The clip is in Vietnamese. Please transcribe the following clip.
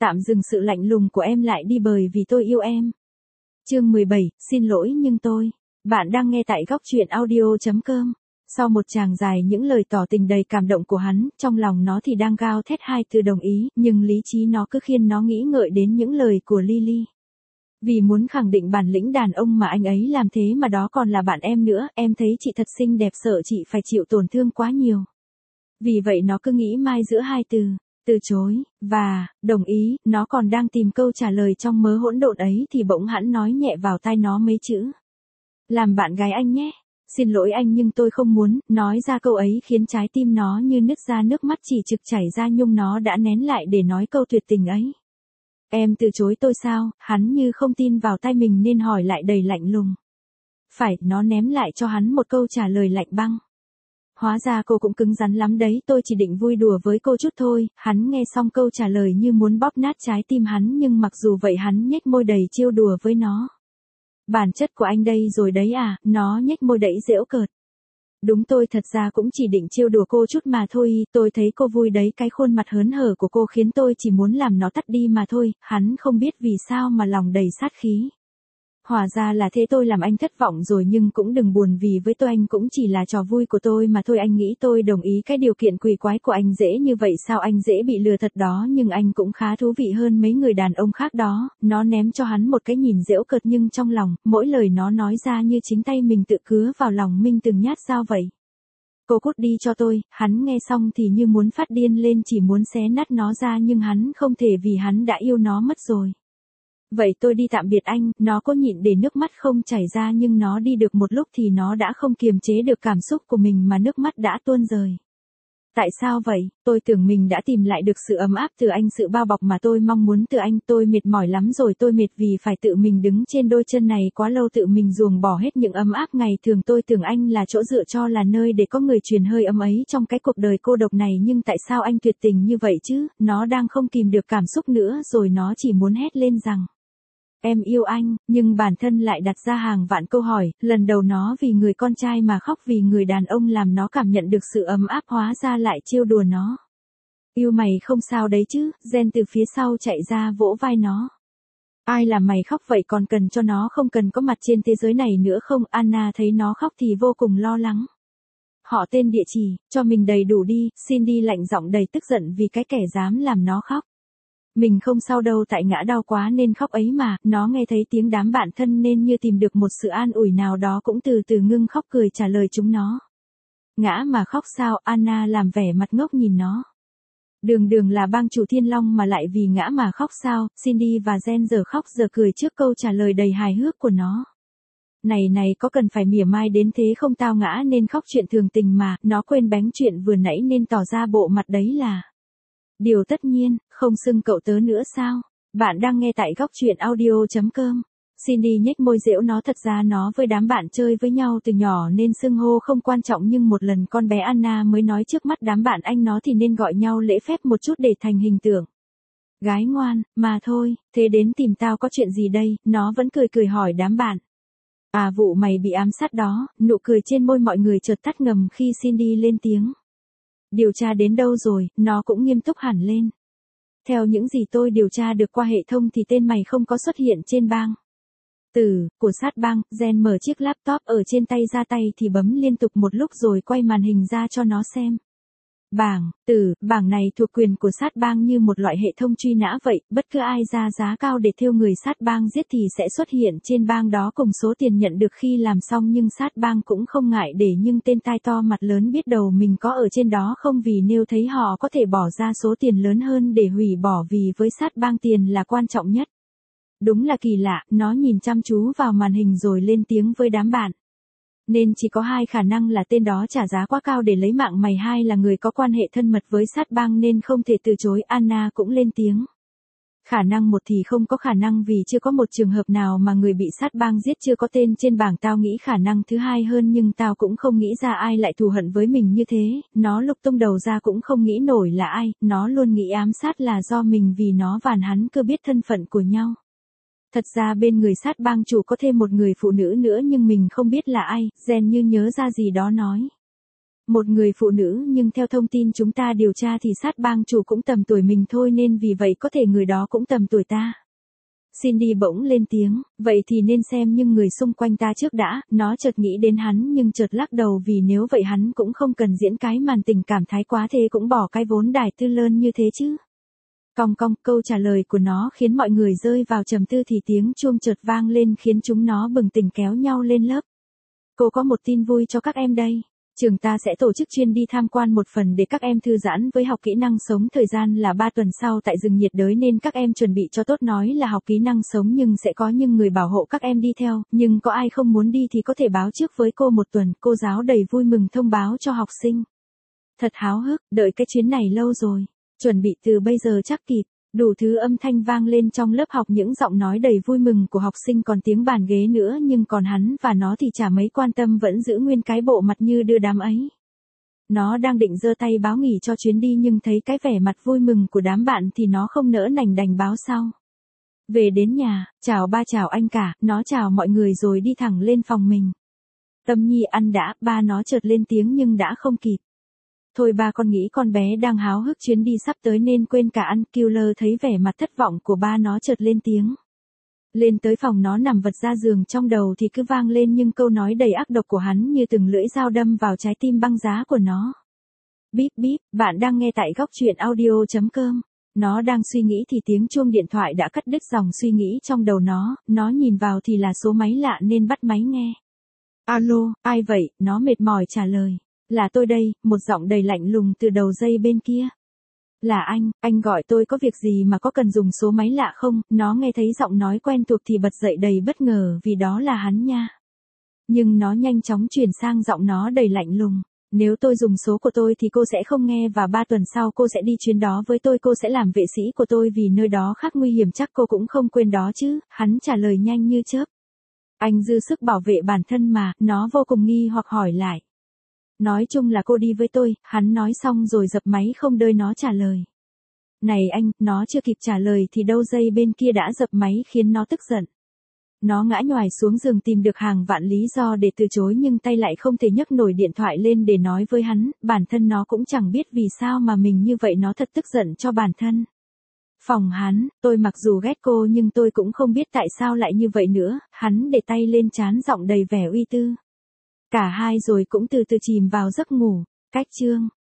Tạm dừng sự lạnh lùng của em lại đi bởi vì tôi yêu em. Chương 17, xin lỗi nhưng tôi. Bạn đang nghe tại góc truyện audio.com. Sau một tràng dài những lời tỏ tình đầy cảm động của hắn, trong lòng nó thì đang gào thét hai từ đồng ý, nhưng lý trí nó cứ khiến nó nghĩ ngợi đến những lời của Lily. Vì muốn khẳng định bản lĩnh đàn ông mà anh ấy làm thế mà đó còn là bạn em nữa, em thấy chị thật xinh đẹp sợ chị phải chịu tổn thương quá nhiều. Vì vậy nó cứ nghĩ mai giữa hai từ chối, và, đồng ý, nó còn đang tìm câu trả lời trong mớ hỗn độn ấy thì bỗng hắn nói nhẹ vào tai nó mấy chữ. Làm bạn gái anh nhé. Xin lỗi anh nhưng tôi không muốn, nói ra câu ấy khiến trái tim nó như nứt ra, nước mắt chỉ trực chảy ra nhưng nó đã nén lại để nói câu tuyệt tình ấy. Em từ chối tôi sao? Hắn như không tin vào tai mình nên hỏi lại đầy lạnh lùng. Phải, nó ném lại cho hắn một câu trả lời lạnh băng. Hóa ra cô cũng cứng rắn lắm đấy, tôi chỉ định vui đùa với cô chút thôi. Hắn nghe xong câu trả lời như muốn bóp nát trái tim hắn, nhưng mặc dù vậy hắn nhếch môi đầy trêu đùa với nó. Bản chất của anh đây rồi đấy à, nó nhếch môi đẫy giễu cợt. Đúng, tôi thật ra cũng chỉ định trêu đùa cô chút mà thôi, tôi thấy cô vui đấy, cái khuôn mặt hớn hở của cô khiến tôi chỉ muốn làm nó tắt đi mà thôi. Hắn không biết vì sao mà lòng đầy sát khí. Hóa ra là thế, tôi làm anh thất vọng rồi nhưng cũng đừng buồn vì với tôi anh cũng chỉ là trò vui của tôi mà thôi. Anh nghĩ tôi đồng ý cái điều kiện quỷ quái của anh dễ như vậy sao? Anh dễ bị lừa thật đó, nhưng anh cũng khá thú vị hơn mấy người đàn ông khác đó. Nó ném cho hắn một cái nhìn giễu cợt nhưng trong lòng, mỗi lời nó nói ra như chính tay mình tự cứa vào lòng mình từng nhát dao vậy. Cô cút đi cho tôi. Hắn nghe xong thì như muốn phát điên lên, chỉ muốn xé nát nó ra nhưng hắn không thể vì hắn đã yêu nó mất rồi. Vậy tôi đi tạm biệt anh. Nó cố nhịn để nước mắt không chảy ra nhưng nó đi được một lúc thì nó đã không kiềm chế được cảm xúc của mình mà nước mắt đã tuôn rơi. Tại sao vậy? Tôi tưởng mình đã tìm lại được sự ấm áp từ anh, sự bao bọc mà tôi mong muốn từ anh. Tôi mệt mỏi lắm rồi, tôi mệt vì phải tự mình đứng trên đôi chân này quá lâu, tự mình ruồng bỏ hết những ấm áp ngày thường. Tôi tưởng anh là chỗ dựa cho, là nơi để có người truyền hơi ấm ấy trong cái cuộc đời cô độc này, nhưng tại sao anh tuyệt tình như vậy chứ? Nó đang không kìm được cảm xúc nữa rồi, nó chỉ muốn hét lên rằng em yêu anh, nhưng bản thân lại đặt ra hàng vạn câu hỏi. Lần đầu nó vì người con trai mà khóc, vì người đàn ông làm nó cảm nhận được sự ấm áp, hóa ra lại trêu đùa nó. Yêu mày không sao đấy chứ? Jen từ phía sau chạy ra vỗ vai nó. Ai làm mày khóc vậy, còn cần cho nó không cần có mặt trên thế giới này nữa không? Anna thấy nó khóc thì vô cùng lo lắng. Họ, tên, địa chỉ, cho mình đầy đủ đi. Cindy lạnh giọng đầy tức giận vì cái kẻ dám làm nó khóc. Mình không sao đâu, tại ngã đau quá nên khóc ấy mà. Nó nghe thấy tiếng đám bạn thân nên như tìm được một sự an ủi nào đó cũng từ từ ngưng khóc, cười trả lời chúng nó. Ngã mà khóc sao? Anna làm vẻ mặt ngốc nhìn nó. Đường là bang chủ Thiên Long mà lại vì ngã mà khóc sao? Cindy và Jen giờ khóc giờ cười trước câu trả lời đầy hài hước của nó. Này có cần phải mỉa mai đến thế không? Tao ngã nên khóc, chuyện thường tình mà. Nó quên bánh chuyện vừa nãy nên tỏ ra bộ mặt đấy là điều tất nhiên, không xưng cậu tớ nữa sao? Bạn đang nghe tại góc truyện audio.com. Cindy nhếch môi giễu nó, thật ra nó với đám bạn chơi với nhau từ nhỏ nên xưng hô không quan trọng, nhưng một lần con bé Anna mới nói trước mắt đám bạn anh nó thì nên gọi nhau lễ phép một chút để thành hình tượng. Gái ngoan, mà thôi, thế đến tìm tao có chuyện gì đây? Nó vẫn cười hỏi đám bạn. À, vụ mày bị ám sát đó. Nụ cười trên môi mọi người chợt tắt ngầm khi Cindy lên tiếng. Điều tra đến đâu rồi? Nó cũng nghiêm túc hẳn lên. Theo những gì tôi điều tra được qua hệ thống thì tên mày không có xuất hiện trên bảng tử của sát bang. Jen mở chiếc laptop ở trên tay ra, tay thì bấm liên tục một lúc rồi quay màn hình ra cho nó xem. Bảng này thuộc quyền của sát bang như một loại hệ thống truy nã vậy, bất cứ ai ra giá cao để thêu người sát bang giết thì sẽ xuất hiện trên bang đó cùng số tiền nhận được khi làm xong, nhưng sát bang cũng không ngại để những tên tai to mặt lớn biết đầu mình có ở trên đó không, vì nếu thấy họ có thể bỏ ra số tiền lớn hơn để hủy bỏ, vì với sát bang tiền là quan trọng nhất. Đúng là kỳ lạ, nó nhìn chăm chú vào màn hình rồi lên tiếng với đám bạn. Nên chỉ có hai khả năng là tên đó trả giá quá cao để lấy mạng mày, hai là người có quan hệ thân mật với sát bang nên không thể từ chối. Anna cũng lên tiếng. Khả năng một thì không có khả năng, vì chưa có một trường hợp nào mà người bị sát bang giết chưa có tên trên bảng. Tao nghĩ khả năng thứ hai hơn, nhưng tao cũng không nghĩ ra ai lại thù hận với mình như thế. Nó lục tung đầu ra cũng không nghĩ nổi là ai. Nó luôn nghĩ ám sát là do mình vì nó và hắn cứ biết thân phận của nhau. Thật ra bên người sát bang chủ có thêm một người phụ nữ nữa nhưng mình không biết là ai. Jen như nhớ ra gì đó nói. Một người phụ nữ nhưng theo thông tin chúng ta điều tra thì sát bang chủ cũng tầm tuổi mình thôi nên vì vậy có thể người đó cũng tầm tuổi ta. Cindy bỗng lên tiếng, vậy thì nên xem nhưng người xung quanh ta trước đã, nó chợt nghĩ đến hắn nhưng chợt lắc đầu vì nếu vậy hắn cũng không cần diễn cái màn tình cảm thái quá thế cũng bỏ cái vốn đài tư lớn như thế chứ. Cong cong, câu trả lời của nó khiến mọi người rơi vào trầm tư thì tiếng chuông chợt vang lên khiến chúng nó bừng tỉnh kéo nhau lên lớp. Cô có một tin vui cho các em đây. Trường ta sẽ tổ chức chuyến đi tham quan một phần để các em thư giãn với học kỹ năng sống. Thời gian là 3 tuần sau tại rừng nhiệt đới nên các em chuẩn bị cho tốt, nói là học kỹ năng sống nhưng sẽ có những người bảo hộ các em đi theo, nhưng có ai không muốn đi thì có thể báo trước với cô một tuần. Cô giáo đầy vui mừng thông báo cho học sinh. Thật háo hức, đợi cái chuyến này lâu rồi. Chuẩn bị từ bây giờ chắc kịp. Đủ thứ âm thanh vang lên trong lớp học, những giọng nói đầy vui mừng của học sinh, còn tiếng bàn ghế nữa, nhưng còn hắn và nó thì chả mấy quan tâm, vẫn giữ nguyên cái bộ mặt như đưa đám ấy. Nó đang định giơ tay báo nghỉ cho chuyến đi nhưng thấy cái vẻ mặt vui mừng của đám bạn thì nó không nỡ nành đành báo sau. Về đến nhà, chào ba chào anh cả, nó chào mọi người rồi đi thẳng lên phòng mình. Tâm Nhi ăn đã, ba nó chợt lên tiếng nhưng đã không kịp. Thôi ba con nghĩ con bé đang háo hức chuyến đi sắp tới nên quên cả ăn. Killer thấy vẻ mặt thất vọng của ba nó chợt lên tiếng. Lên tới phòng nó nằm vật ra giường, trong đầu thì cứ vang lên những câu nói đầy ác độc của hắn như từng lưỡi dao đâm vào trái tim băng giá của nó. Bíp bíp, bạn đang nghe tại góc truyện audio.com. Nó đang suy nghĩ thì tiếng chuông điện thoại đã cắt đứt dòng suy nghĩ trong đầu nó nhìn vào thì là số máy lạ nên bắt máy nghe. Alo, ai vậy? Nó mệt mỏi trả lời. Là tôi đây, một giọng đầy lạnh lùng từ đầu dây bên kia. Là anh gọi tôi có việc gì mà có cần dùng số máy lạ không? Nó nghe thấy giọng nói quen thuộc thì bật dậy đầy bất ngờ vì đó là hắn nha. Nhưng nó nhanh chóng chuyển sang giọng nó đầy lạnh lùng. Nếu tôi dùng số của tôi thì cô sẽ không nghe và 3 tuần sau cô sẽ đi chuyến đó với tôi, cô sẽ làm vệ sĩ của tôi vì nơi đó khá nguy hiểm, chắc cô cũng không quên đó chứ? Hắn trả lời nhanh như chớp. Anh dư sức bảo vệ bản thân mà, nó vô cùng nghi hoặc hỏi lại. Nói chung là cô đi với tôi, hắn nói xong rồi dập máy không đợi nó trả lời. Này anh, nó chưa kịp trả lời thì đâu dây bên kia đã dập máy khiến nó tức giận. Nó ngã nhoài xuống giường tìm được hàng vạn lý do để từ chối nhưng tay lại không thể nhấc nổi điện thoại lên để nói với hắn, bản thân nó cũng chẳng biết vì sao mà mình như vậy, nó thật tức giận cho bản thân. Phòng hắn, tôi mặc dù ghét cô nhưng tôi cũng không biết tại sao lại như vậy nữa, hắn để tay lên trán giọng đầy vẻ uy tư. Cả hai rồi cũng từ từ chìm vào giấc ngủ. Cách chương